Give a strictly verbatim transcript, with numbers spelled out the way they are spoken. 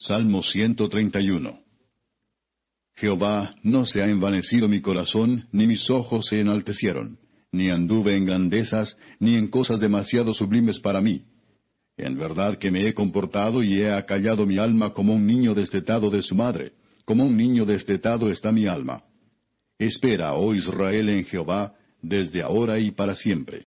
Salmo ciento treinta y uno. Jehová, no se ha envanecido mi corazón, ni mis ojos se enaltecieron, ni anduve en grandezas, ni en cosas demasiado sublimes para mí. En verdad que me he comportado y he acallado mi alma como un niño destetado de su madre, como un niño destetado está mi alma. Espera, oh Israel, en Jehová, desde ahora y para siempre.